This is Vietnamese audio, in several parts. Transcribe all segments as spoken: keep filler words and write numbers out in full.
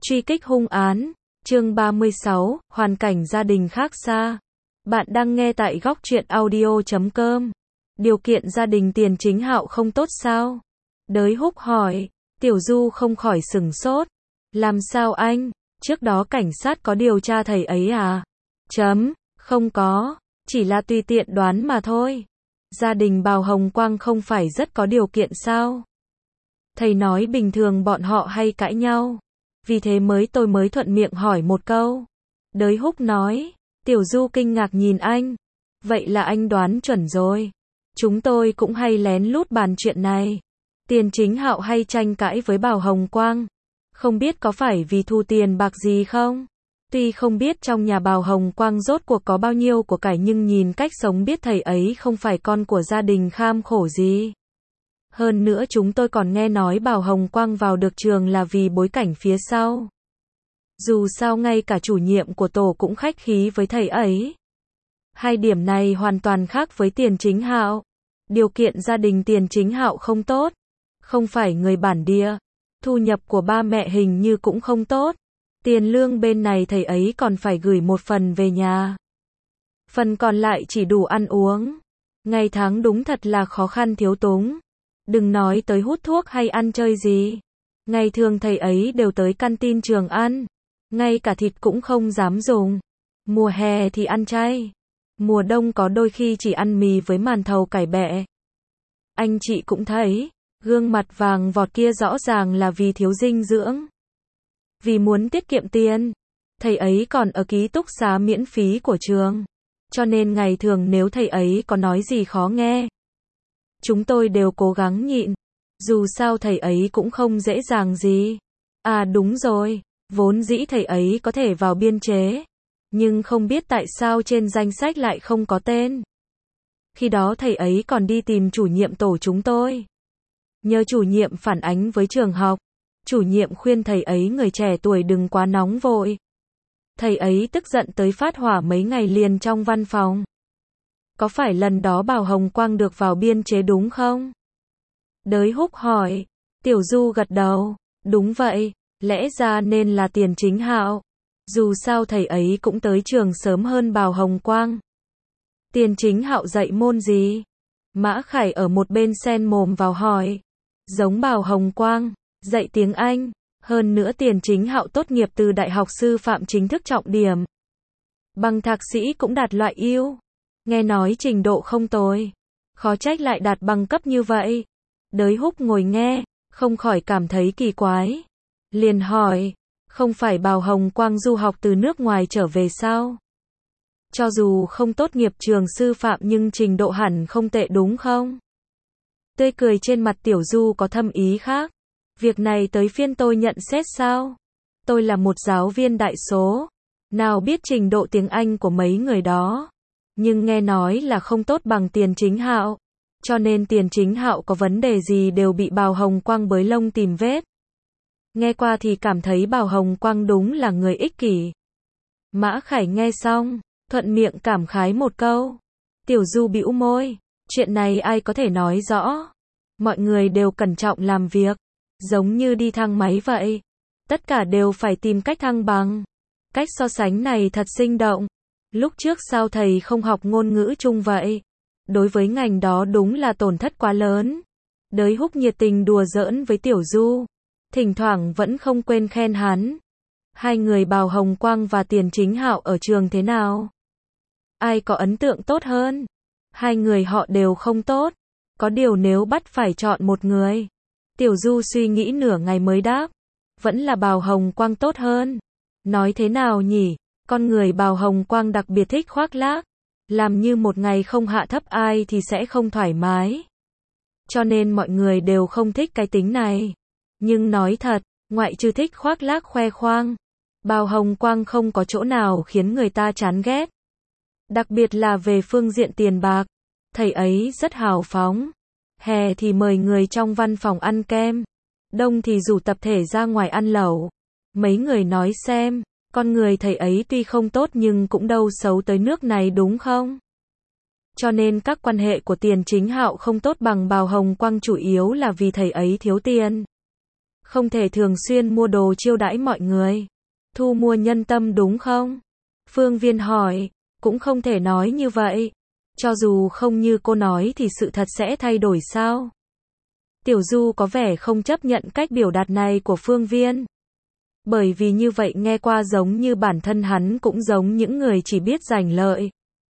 Truy kích hung án, chương ba mươi sáu, hoàn cảnh gia đình khác xa. Bạn đang nghe tại góc truyện audio chấm com. Điều kiện gia đình Tiền Chính Hạo không tốt sao? Đới Húc hỏi, Tiểu Du không khỏi sửng sốt. Làm sao anh? Trước đó cảnh sát có điều tra thầy ấy à? Chấm, không có, chỉ là tùy tiện đoán mà thôi. Gia đình Bào Hồng Quang không phải rất có điều kiện sao? Thầy nói bình thường bọn họ hay cãi nhau. Vì thế mới tôi mới thuận miệng hỏi một câu. Đới Húc nói. Tiểu Du kinh ngạc nhìn anh. Vậy là anh đoán chuẩn rồi. Chúng tôi cũng hay lén lút bàn chuyện này. Tiền Chính Hạo hay tranh cãi với Bào Hồng Quang. Không biết có phải vì thu tiền bạc gì không? Tuy không biết trong nhà Bào Hồng Quang rốt cuộc có bao nhiêu của cải, nhưng nhìn cách sống biết thầy ấy không phải con của gia đình kham khổ gì. Hơn nữa chúng tôi còn nghe nói Bào Hồng Quang vào được trường là vì bối cảnh phía sau. Dù sao ngay cả chủ nhiệm của tổ cũng khách khí với thầy ấy. Hai điểm này hoàn toàn khác với Tiền Chính Hạo. Điều kiện gia đình Tiền Chính Hạo không tốt. Không phải người bản địa. Thu nhập của ba mẹ hình như cũng không tốt. Tiền lương bên này thầy ấy còn phải gửi một phần về nhà. Phần còn lại chỉ đủ ăn uống. Ngày tháng đúng thật là khó khăn thiếu túng. Đừng nói tới hút thuốc hay ăn chơi gì. Ngày thường thầy ấy đều tới canteen trường ăn. Ngay cả thịt cũng không dám dùng. Mùa hè thì ăn chay. Mùa đông có đôi khi chỉ ăn mì với màn thầu cải bẹ. Anh chị cũng thấy, gương mặt vàng vọt kia rõ ràng là vì thiếu dinh dưỡng. Vì muốn tiết kiệm tiền, thầy ấy còn ở ký túc xá miễn phí của trường. Cho nên ngày thường nếu thầy ấy có nói gì khó nghe, chúng tôi đều cố gắng nhịn. Dù sao thầy ấy cũng không dễ dàng gì. À đúng rồi, vốn dĩ thầy ấy có thể vào biên chế. Nhưng không biết tại sao trên danh sách lại không có tên. Khi đó thầy ấy còn đi tìm chủ nhiệm tổ chúng tôi. Nhờ chủ nhiệm phản ánh với trường học. Chủ nhiệm khuyên thầy ấy người trẻ tuổi đừng quá nóng vội. Thầy ấy tức giận tới phát hỏa mấy ngày liền trong văn phòng. Có phải lần đó Bào Hồng Quang được vào biên chế đúng không? Đới Húc hỏi. Tiểu Du gật đầu. Đúng vậy, lẽ ra nên là Tiền Chính Hạo. Dù sao thầy ấy cũng tới trường sớm hơn Bào Hồng Quang. Tiền Chính Hạo dạy môn gì? Mã Khải ở một bên xen mồm vào hỏi. Giống Bào Hồng Quang, dạy tiếng Anh. Hơn nữa Tiền Chính Hạo tốt nghiệp từ Đại học Sư phạm chính thức trọng điểm. Bằng thạc sĩ cũng đạt loại ưu. Nghe nói trình độ không tồi. Khó trách lại đạt bằng cấp như vậy. Đới Húc ngồi nghe, không khỏi cảm thấy kỳ quái. Liền hỏi, không phải Bào Hồng Quang du học từ nước ngoài trở về sao? Cho dù không tốt nghiệp trường sư phạm nhưng trình độ hẳn không tệ đúng không? Tươi cười trên mặt Tiểu Du có thâm ý khác. Việc này tới phiên tôi nhận xét sao? Tôi là một giáo viên đại số. Nào biết trình độ tiếng Anh của mấy người đó. Nhưng nghe nói là không tốt bằng Tiền Chính Hạo. Cho nên Tiền Chính Hạo có vấn đề gì đều bị Bào Hồng Quang bới lông tìm vết. Nghe qua thì cảm thấy Bào Hồng Quang đúng là người ích kỷ. Mã Khải nghe xong, thuận miệng cảm khái một câu. Tiểu Du bĩu môi, chuyện này ai có thể nói rõ. Mọi người đều cẩn trọng làm việc, giống như đi thang máy vậy. Tất cả đều phải tìm cách thăng bằng. Cách so sánh này thật sinh động. Lúc trước sao thầy không học ngôn ngữ chung vậy? Đối với ngành đó đúng là tổn thất quá lớn. Đới Húc nhiệt tình đùa giỡn với Tiểu Du. Thỉnh thoảng vẫn không quên khen hắn. Hai người Bào Hồng Quang và Tiền Chính Hạo ở trường thế nào? Ai có ấn tượng tốt hơn? Hai người họ đều không tốt. Có điều nếu bắt phải chọn một người. Tiểu Du suy nghĩ nửa ngày mới đáp. Vẫn là Bào Hồng Quang tốt hơn. Nói thế nào nhỉ? Con người Bào Hồng Quang đặc biệt thích khoác lác. Làm như một ngày không hạ thấp ai thì sẽ không thoải mái. Cho nên mọi người đều không thích cái tính này. Nhưng nói thật, ngoại trừ thích khoác lác khoe khoang, Bào Hồng Quang không có chỗ nào khiến người ta chán ghét. Đặc biệt là về phương diện tiền bạc, thầy ấy rất hào phóng. Hè thì mời người trong văn phòng ăn kem, đông thì rủ tập thể ra ngoài ăn lẩu. Mấy người nói xem, con người thầy ấy tuy không tốt nhưng cũng đâu xấu tới nước này đúng không? Cho nên các quan hệ của Tiền Chính Hạo không tốt bằng Bào Hồng Quang chủ yếu là vì thầy ấy thiếu tiền. Không thể thường xuyên mua đồ chiêu đãi mọi người. Thu mua nhân tâm đúng không? Phương Viên hỏi. Cũng không thể nói như vậy. Cho dù không như cô nói thì sự thật sẽ thay đổi sao? Tiểu Du có vẻ không chấp nhận cách biểu đạt này của Phương Viên. Bởi vì như vậy nghe qua giống như bản thân hắn cũng giống những người chỉ biết giành lợi.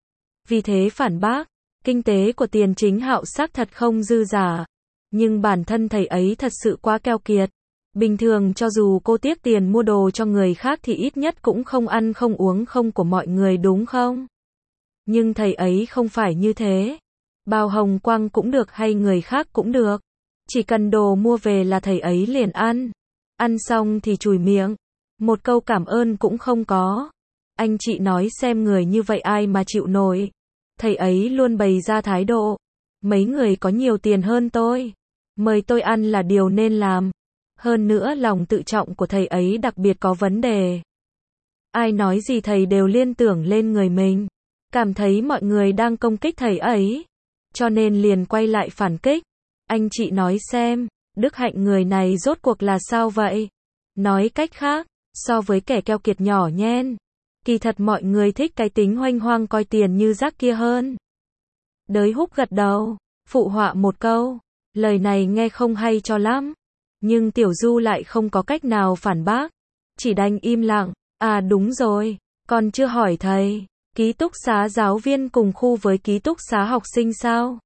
Vì thế phản bác, kinh tế của Tiền Chính Hạo xác thật không dư giả. Nhưng bản thân thầy ấy thật sự quá keo kiệt. Bình thường cho dù cô tiếc tiền mua đồ cho người khác thì ít nhất cũng không ăn không uống không của mọi người đúng không? Nhưng thầy ấy không phải như thế. Bao hồng quang cũng được hay người khác cũng được. Chỉ cần đồ mua về là thầy ấy liền ăn. Ăn xong thì chùi miệng. Một câu cảm ơn cũng không có. Anh chị nói xem người như vậy ai mà chịu nổi. Thầy ấy luôn bày ra thái độ. Mấy người có nhiều tiền hơn tôi. Mời tôi ăn là điều nên làm. Hơn nữa lòng tự trọng của thầy ấy đặc biệt có vấn đề. Ai nói gì thầy đều liên tưởng lên người mình. Cảm thấy mọi người đang công kích thầy ấy. Cho nên liền quay lại phản kích. Anh chị nói xem, đức hạnh người này rốt cuộc là sao vậy? Nói cách khác, so với kẻ keo kiệt nhỏ nhen, kỳ thật mọi người thích cái tính hoanh hoang coi tiền như rác kia hơn. Đới Húc gật đầu, phụ họa một câu, lời này nghe không hay cho lắm. Nhưng Tiểu Du lại không có cách nào phản bác, chỉ đành im lặng. À đúng rồi, còn chưa hỏi thầy, ký túc xá giáo viên cùng khu với ký túc xá học sinh sao?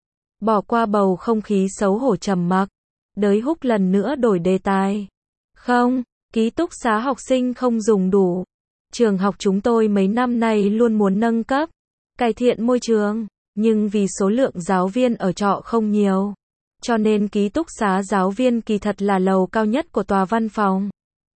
Bỏ qua bầu không khí xấu hổ trầm mặc, Đới Húc lần nữa đổi đề tài. Không, ký túc xá học sinh không dùng đủ. Trường học chúng tôi mấy năm nay luôn muốn nâng cấp, cải thiện môi trường, nhưng vì số lượng giáo viên ở trọ không nhiều, cho nên ký túc xá giáo viên kỳ thật là lầu cao nhất của tòa văn phòng.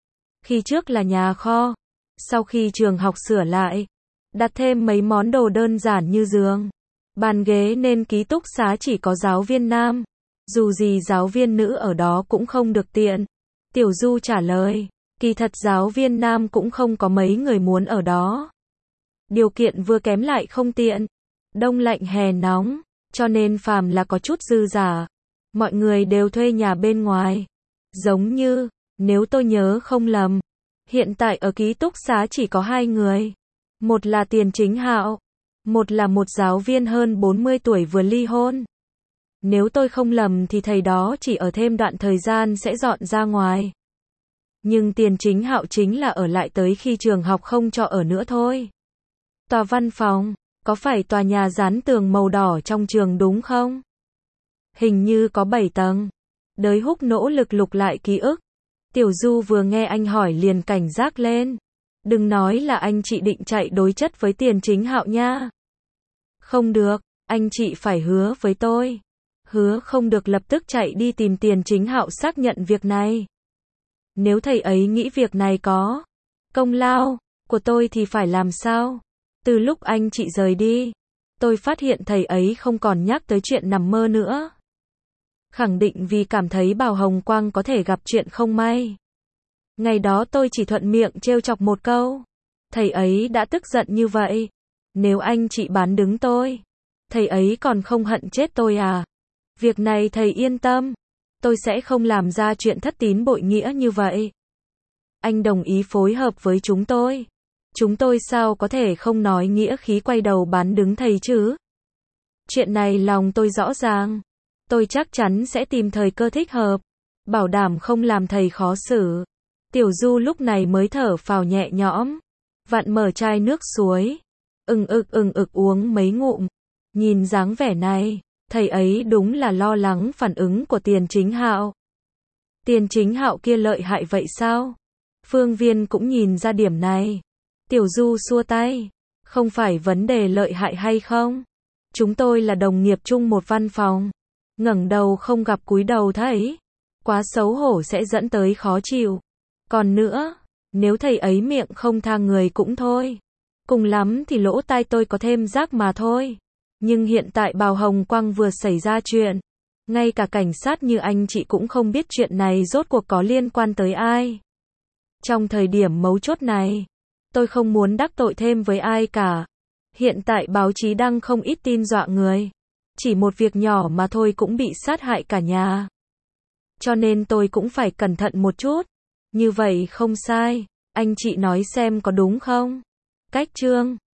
Khi trước là nhà kho, sau khi trường học sửa lại, đặt thêm mấy món đồ đơn giản như giường, bàn ghế nên ký túc xá chỉ có giáo viên nam. Dù gì giáo viên nữ ở đó cũng không được tiện. Tiểu Du trả lời, kỳ thật giáo viên nam cũng không có mấy người muốn ở đó. Điều kiện vừa kém lại không tiện. Đông lạnh hè nóng, cho nên phàm là có chút dư giả, mọi người đều thuê nhà bên ngoài. Giống như, nếu tôi nhớ không lầm, hiện tại ở ký túc xá chỉ có hai người. Một là Tiền Chính Hạo, một là một giáo viên hơn bốn mươi tuổi vừa ly hôn. Nếu tôi không lầm thì thầy đó chỉ ở thêm đoạn thời gian sẽ dọn ra ngoài. Nhưng Tiền Chính Hạo chính là ở lại tới khi trường học không cho ở nữa thôi. Tòa văn phòng, có phải tòa nhà dán tường màu đỏ trong trường đúng không? Hình như có bảy tầng. Đới Húc nỗ lực lục lại ký ức. Tiểu Du vừa nghe anh hỏi liền cảnh giác lên. Đừng nói là anh chị định chạy đối chất với Tiền Chính Hạo nha. Không được, anh chị phải hứa với tôi. Hứa không được lập tức chạy đi tìm Tiền Chính Hạo xác nhận việc này. Nếu thầy ấy nghĩ việc này có công lao của tôi thì phải làm sao? Từ lúc anh chị rời đi, tôi phát hiện thầy ấy không còn nhắc tới chuyện nằm mơ nữa. Khẳng định vì cảm thấy Bảo Hồng Quang có thể gặp chuyện không may. Ngày đó tôi chỉ thuận miệng trêu chọc một câu. Thầy ấy đã tức giận như vậy. Nếu anh chị bán đứng tôi, thầy ấy còn không hận chết tôi à? Việc này thầy yên tâm, tôi sẽ không làm ra chuyện thất tín bội nghĩa như vậy. Anh đồng ý phối hợp với chúng tôi. Chúng tôi sao có thể không nói nghĩa khí quay đầu bán đứng thầy chứ? Chuyện này lòng tôi rõ ràng. Tôi chắc chắn sẽ tìm thời cơ thích hợp, bảo đảm không làm thầy khó xử. Tiểu Du lúc này mới thở phào nhẹ nhõm, vặn mở chai nước suối, ừng ực ừng ực uống mấy ngụm. Nhìn dáng vẻ này, thầy ấy đúng là lo lắng phản ứng của Tiền Chính Hạo. Tiền Chính Hạo kia lợi hại vậy sao? Phương Viên cũng nhìn ra điểm này. Tiểu Du xua tay, không phải vấn đề lợi hại hay không. Chúng tôi là đồng nghiệp chung một văn phòng. Ngẩng đầu không gặp cúi đầu thấy, quá xấu hổ sẽ dẫn tới khó chịu. Còn nữa, nếu thầy ấy miệng không tha người cũng thôi. Cùng lắm thì lỗ tai tôi có thêm rác mà thôi. Nhưng hiện tại Bảo Hồng Quang vừa xảy ra chuyện. Ngay cả cảnh sát như anh chị cũng không biết chuyện này rốt cuộc có liên quan tới ai. Trong thời điểm mấu chốt này, tôi không muốn đắc tội thêm với ai cả. Hiện tại báo chí đăng không ít tin dọa người. Chỉ một việc nhỏ mà thôi cũng bị sát hại cả nhà. cho nên tôi cũng phải cẩn thận một chút. Như vậy không sai, anh chị nói xem có đúng không? Cách Trương